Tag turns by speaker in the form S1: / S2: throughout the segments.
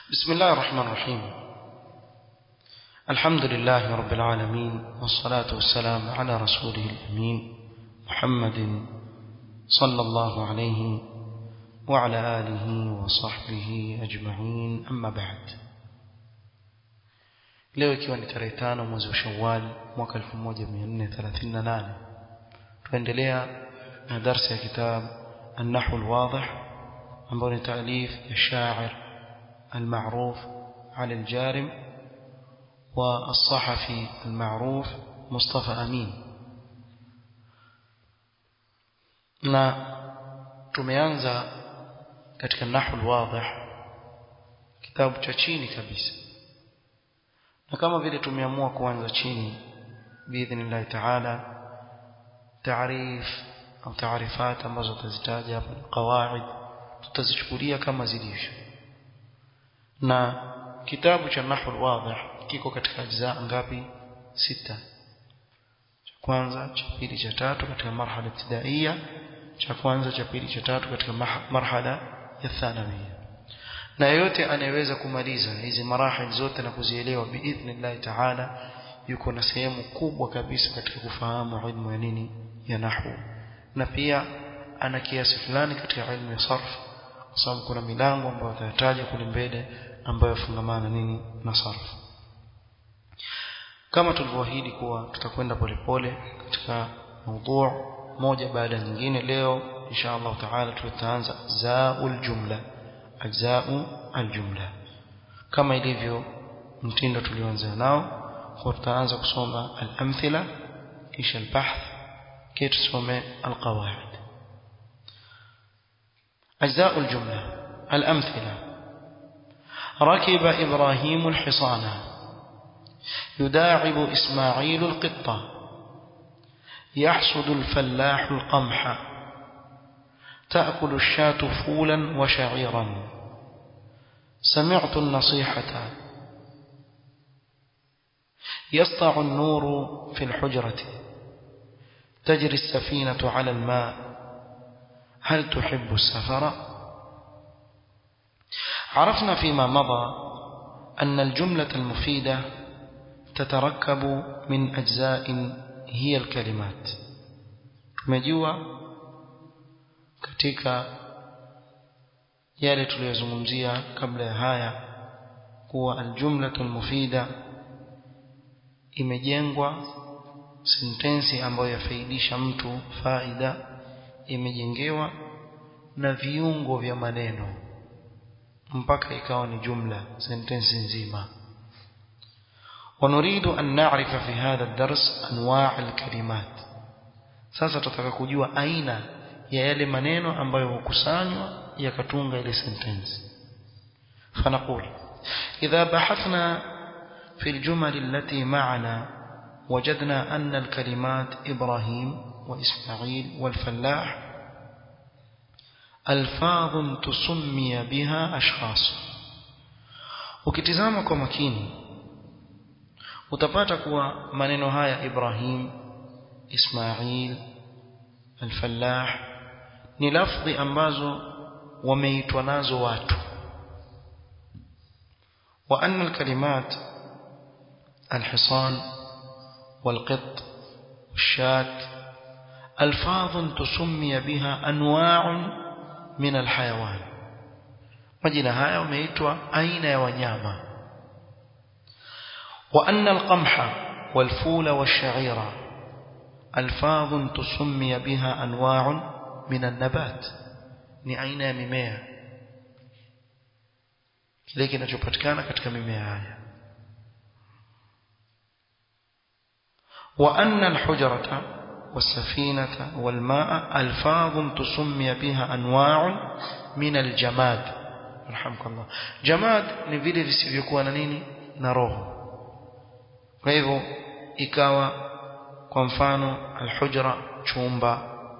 S1: بسم الله الرحمن الرحيم. الحمد لله رب العالمين، والصلاة والسلام على رسوله الأمين محمد صلى الله عليه وعلى آله وصحبه أجمعين، أما بعد. leo ikiwa ni tarehe 5 mwezi wa Shawwal mwaka 1438 tuendelea na darasa ya kitabu An-Nahwu al-Wadih ambao ni taalif ya shair المعروف علي الجارم والصحفي المعروف مصطفى أمين. na tumeanza katika Nahwu al-Wadih kitabu cha chini kabisa, na kama vile tumeamua kuanza chini biidhnillah taala taarif au taarifat ambazo tutazitaja hapa, qawaid tutazichukulia kama zilivyo. na kitabu cha Nahwu al-Wadih kiko katika ajza ngapi? 6. cha kwanza, cha pili, cha tatu katika marhala ibtidaiya, cha kwanza, cha pili, cha tatu katika marhala ya thanawiyya. na yote anayeweza kumaliza hizi marahili zote na kuzielewa biidhnillah taala yuko na sehemu kubwa kabisa katika kufahamu ilmu ya nini ya nahwu, na pia ana kiasi fulani katika ilmu ya sarf, kwa sababu kuna milango ambayo tutataja kule mbele ambayo yafungamana nini na sarf. Kama tulivyoahidi kuwa tutakwenda polepole katika mada moja baada ya nyingine, leo insha Allah taala tutaanza ajzaul jumla, ajzau aljumla kama ilivyo mtindo tulioanza nao. kwa tutaanza kusoma al-amthila kisha al-bahth kisha tusome al-qawaid. أجزاء الجملة. الأمثلة: ركب إبراهيم الحصان، يداعب إسماعيل القطة، يحصد الفلاح القمح، تأكل الشاة فولا وشعيرا، سمعت النصيحة، يسطع النور في الحجرة، تجري السفينة على الماء، هل تحب السفر؟ عرفنا فيما مضى أن الجملة المفيدة تتركب من أجزاء هي الكلمات. tumejua katika yale tuliyozungumzia kabla ya haya kuwa aljumlatu almufida imejengwa, sentensi ambayo yafaidisha mtu faida imejengewa na viungo vya maneno mpaka ikawa ni jumla, sentensi nzima. ونريد أن نعرف في هذا الدرس أنواع الكلمات. sasa tutataka kujua aina ya yale maneno ambayo hukusanywa yakatunga ile sentensi. فنقول إذا بحثنا في الجمل التي معنا وجدنا أن الكلمات إبراهيم وإسماعيل والفلاح ألفاظ تسمي بها أشخاص. ukitizama kwa makini utapata kuwa maneno haya Ibrahim, Ismail, al-Fallah ni lafzi ambazo wameitwa nazo watu. wa anna al-kalimat al-hisan wal-qitt wash-shat ألفاظ تسمي بها أنواع من الحيوان. majina haya yameitwa aina ya wanyama. وأن القمح والفول والشعير ألفاظ تسمي بها أنواع من النبات. ni aina ya mimea, kile kinachopatikana katika mimea haya. وأن الحجرة والسفينة والماء ألفاظ تسمي بها أنواع من الجماد. رحمك الله. جماد ni vile visivyokuwa na nini na roho. kwa hivyo ikawa kwa mfano alhujra chumba,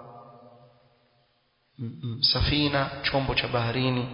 S1: safina chombo cha baharini,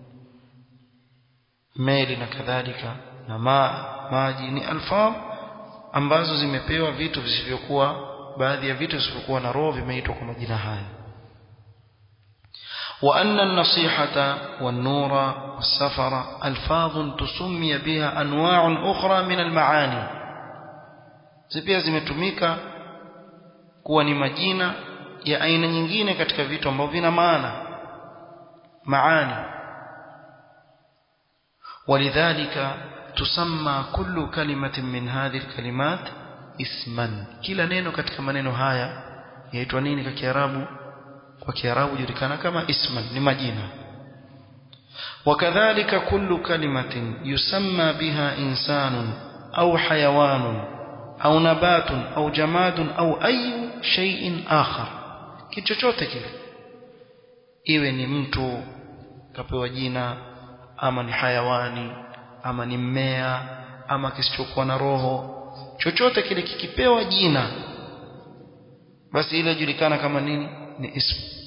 S1: meli na kadhalika, na maji ni alfaz ambazo zimepewa vitu visivyokuwa, baadhi ya vitu visivyokuwa na roho vimeitwa kwa majina haya. وأن النصيحة والنور والسفر ألفاظ تسمي بها أنواع أخرى من المعاني zipia zimetumika kuwa ni majina ya aina nyingine katika vitu ambavyo vina maani ولذلك تسمى كل كلمة من هذه الكلمات اسما kila neno katika maneno haya yaitwa nini kwa Kiarabu kwa Kiarabu julikana kama isman ni majina وكذلك كل كلمة يسمى بها إنسان أو حيوان أو نبات أو جماد أو أي شيء آخر kichochote kile iwe ni mtu kapewa jina ama ni hayawani ama ni mmea ama kisichokuwa na roho chochote kile kikipewa jina basi ile julikana kama nini ni ismu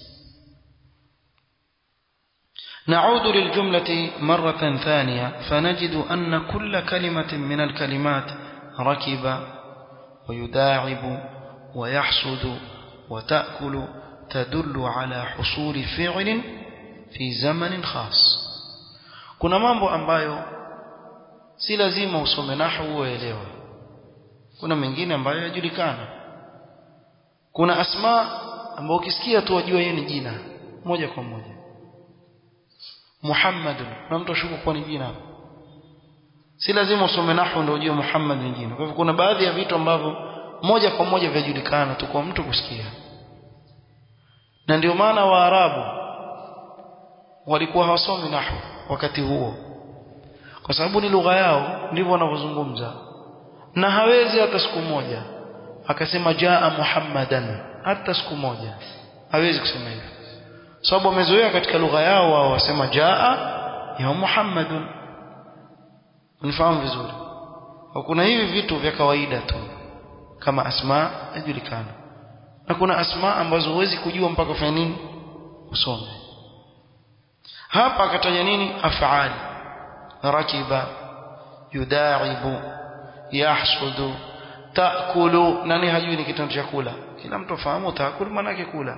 S1: نعود للجملة مرة ثانية فنجد أن كل كلمة من الكلمات ركب ويداعب ويحصد وتأكل تدل على حصول فعل في زمن خاص kuna mambo ambayo si lazima usome nahwu uelewe kuna mengine ambayo yajulikana kuna asma ambayo ukisikia tu wajua yeye ni jina moja kwa moja Muhammad na mtu ashuku kwa ni jina si lazima usome nahwu ndio ujue Muhammad ni jina kwa hivyo kuna baadhi ya vitu ambavyo moja kwa moja vyajulikana tu kwa mtu kusikia na ndio maana Waarabu walikuwa hawasomi nahwu wakati huo kwa sababu ni lugha yao ndivyo wanavyozungumza na hawezi hata siku moja akasema jaa Muhammadan hata siku moja hawezi kusema hivyo sababu wamezoea katika lugha yao wao wasema jaa ya Muhammadun unifahamu vizuri kuna hivi vitu vya kawaida tu kama asma yajulikana na kuna asma ambazo huwezi kujua mpaka ufanye nini usome hapa akataja nini af'al rakiba yudaibu yahsudu taakulu nani hajui ni kitendo cha kula kila mtu afahamu taakulu maana yake kula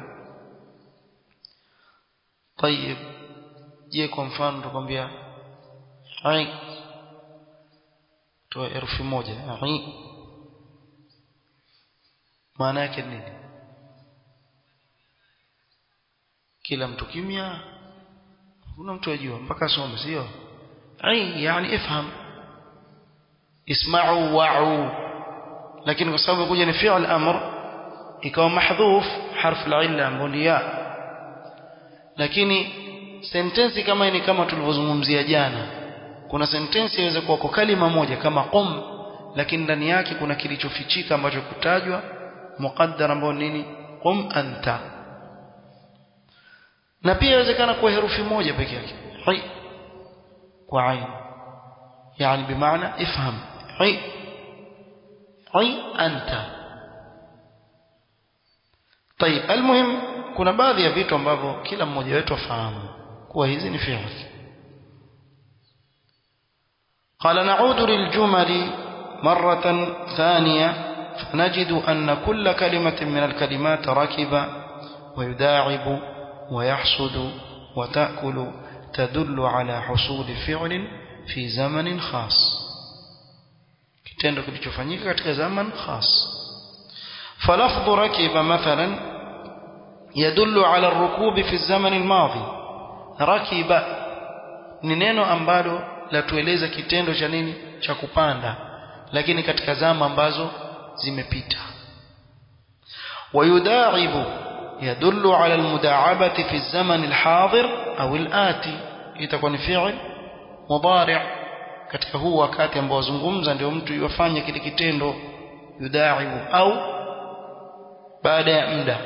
S1: طيب je kwa mfano tukwambia ai toa herufi moja ai maana yake nini kila mtu kimya kuna mtu ajua mpaka asome sio ai yani ifham isma'u wa'u lakini kwa sababu kuja ni fi'l amr ikawa mahdhuf harf al-illa ambao ni ya lakini sentensi kama ni kama tulivyozungumzia jana kuna sentensi inaweza kuwa kwa kalima moja kama qum lakini ndani yake kuna kilichofichika ambacho kutajwa muqaddar ambao nini qum anta na pia inawezekana kwa herufi moja pekee yake hi kwa ain yani bimaana ifham hi anta طيب المهم kuna baadhi ya vitu ambavyo kila mmoja wetu afahamu kuwa hizi ni fi'l قال نعود للجمل مرة ثانية فنجد أن كل كلمة من الكلمات ركب ويداعب ويحصد وتأكل تدل على حصول فعل في زمن خاص kitendo kilichofanyika katika zaman khas فلفظ ركب مثلا يدل على الركوب في الزمن الماضي ركب ni neno ambalo latueleza kitendo cha nini cha kupanda lakini katika zama ambazo zimepita ويداعب يدل على المداعبة في الزمن الحاضر أو الآتي itakuwa ni fi'l mudari' katika huu wakati ambao zungumza ndio mtu yafanye kile kitendo yudaibu au baada ya muda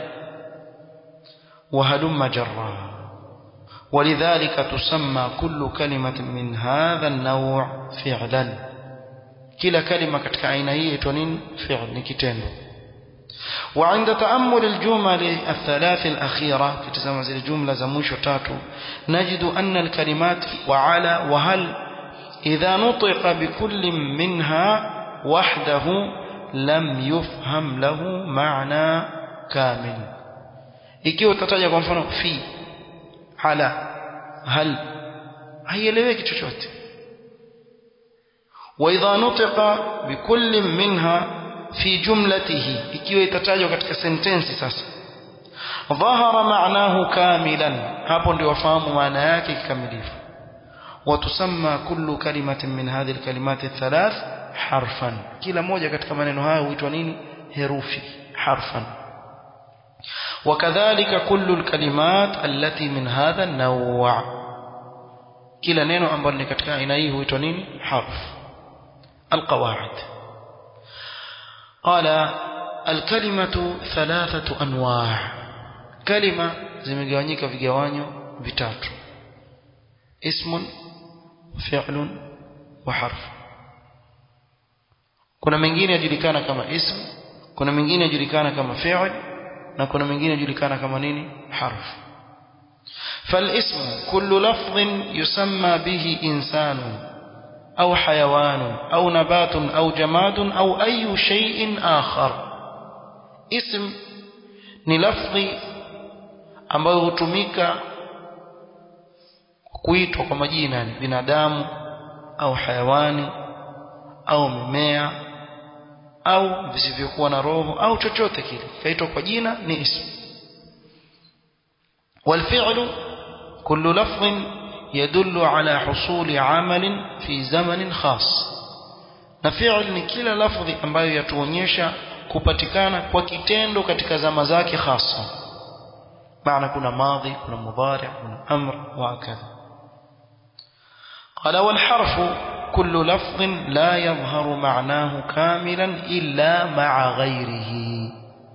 S1: وهلم جرا ولذلك تسمى كل كلمة من هذا النوع فعلا كلا كلمة katika aina hii inaitwa nini fi'l ni kitendo وعند تأمل الجمل الثلاث الأخيرة في تزامن الجملة زموش وتاتو نجد أن الكلمات وعلى وهل إذا نطق بكل منها وحده لم يفهم له معنى كامل ikiwa utataja kwa mfano fi ala hal haieleweki chochote. Wa idha nutiqa bikulli minha fi jumlatihi, ikiwa itatajwa katika sentensi sasa, dhahara ma'nahu kamilan, hapo ndio wafahamu maana yake kikamilifu. Wa tusamma kullu kalimatin min hadhihi alkalimat athalath harfan, kila moja katika maneno haya huitwa nini? Herufi, harfan. وكذلك كل الكلمات التي من هذا النوع, kila neno ambalo ni katika aina hii huitwa nini? Harf. القواعد. قال الكلمة ثلاثة أنواع, كلمة zimegawanyika vigawanyo vitatu: اسم وفعل وحرف. kuna mengine yajulikana kama ism, kuna mengine yajulikana kama fi'l, na kuna mengine yajulikana kama nini? Harf. فالاسم كل لفظ يسمى به إنسان أو حيوان أو نبات أو جماد أو أي شيء آخر. اسم ni lafzi ambayo hutumika kuitwa kwa majina, ni binadamu au hayawani au mimea au visivyokuwa na roho au chochote kile kaitwa kwa jina, ni ism. والفعل كل لفظ يدل على حصول عمل في زمن خاص. na fi'l ni kila lafzi ambayo yatuonyesha kupatikana kwa kitendo katika zama zake hasa. maana kuna madhi, kuna mudhari', kuna amr wa kadha. qala wal harfu كل لفظ لا يظهر معناه كاملا إلا مع غيره.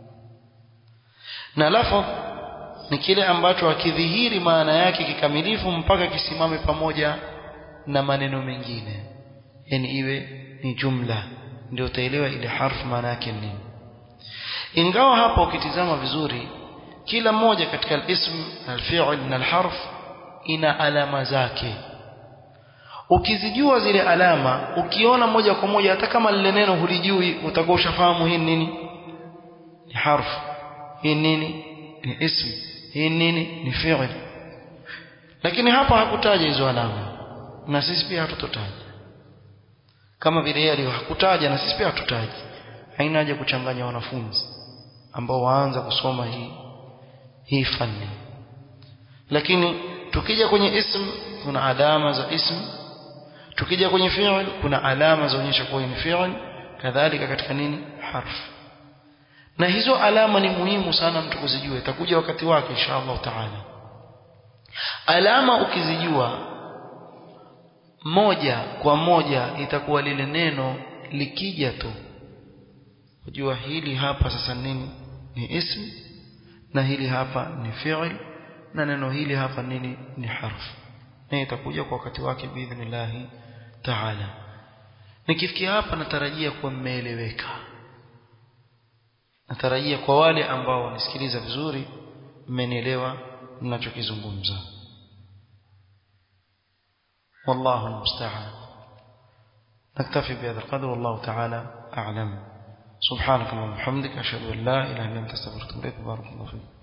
S1: na lafadh ni kile ambacho hakidhihiri maana yake kikamilifu mpaka kisimame pamoja na maneno mengine, yani iwe ni jumla, ndio utaelewa ile harf maana yake nini. ingawa hapo ukitizama vizuri, kila moja katika al-ism, al-fi'l na al-harf ina alama zake. ukizijua zile alama, ukiona moja kwa moja hata kama lile neno hulijui, utakuwa ushafahamu hii nini? Ni harf. Hii nini? Ni ism. Hii nini? Ni fi'l. lakini hapa hakutaja hizo alama, na sisi pia hatutotaja. kama vile yeye hakutaja, na sisi pia hatutaji. haina haja kuchanganya wanafunzi ambao waanza kusoma hii fani. lakini tukija kwenye ism kuna alama za ism, tukija kwenye fi'l kuna alama zaonyesha kuwa ni fi'l, kadhalika katika nini? Harf. na hizo alama ni muhimu sana mtu kuzijua, itakuja wakati wake inshallah taala. alama ukizijua moja kwa moja, itakuwa lile neno likija tu kujua hili hapa sasa nini ni ism, na hili hapa ni fi'l, na neno hili hapa nini ni harf. na itakuja kwa wakati wake biidhnillah taala. nikifikia hapa natarajia kuwa mmeeleweka, natarajia kwa wale ambao wanisikiliza vizuri mmenielewa ninachokizungumza. والله المستعان. نكتفي بهذا القدر والله تعالى أعلم. سبحانك اللهم وبحمدك أشهد أن لا إله إلا أنت أستغفرك وأتوب إليك. بارك الله فيك.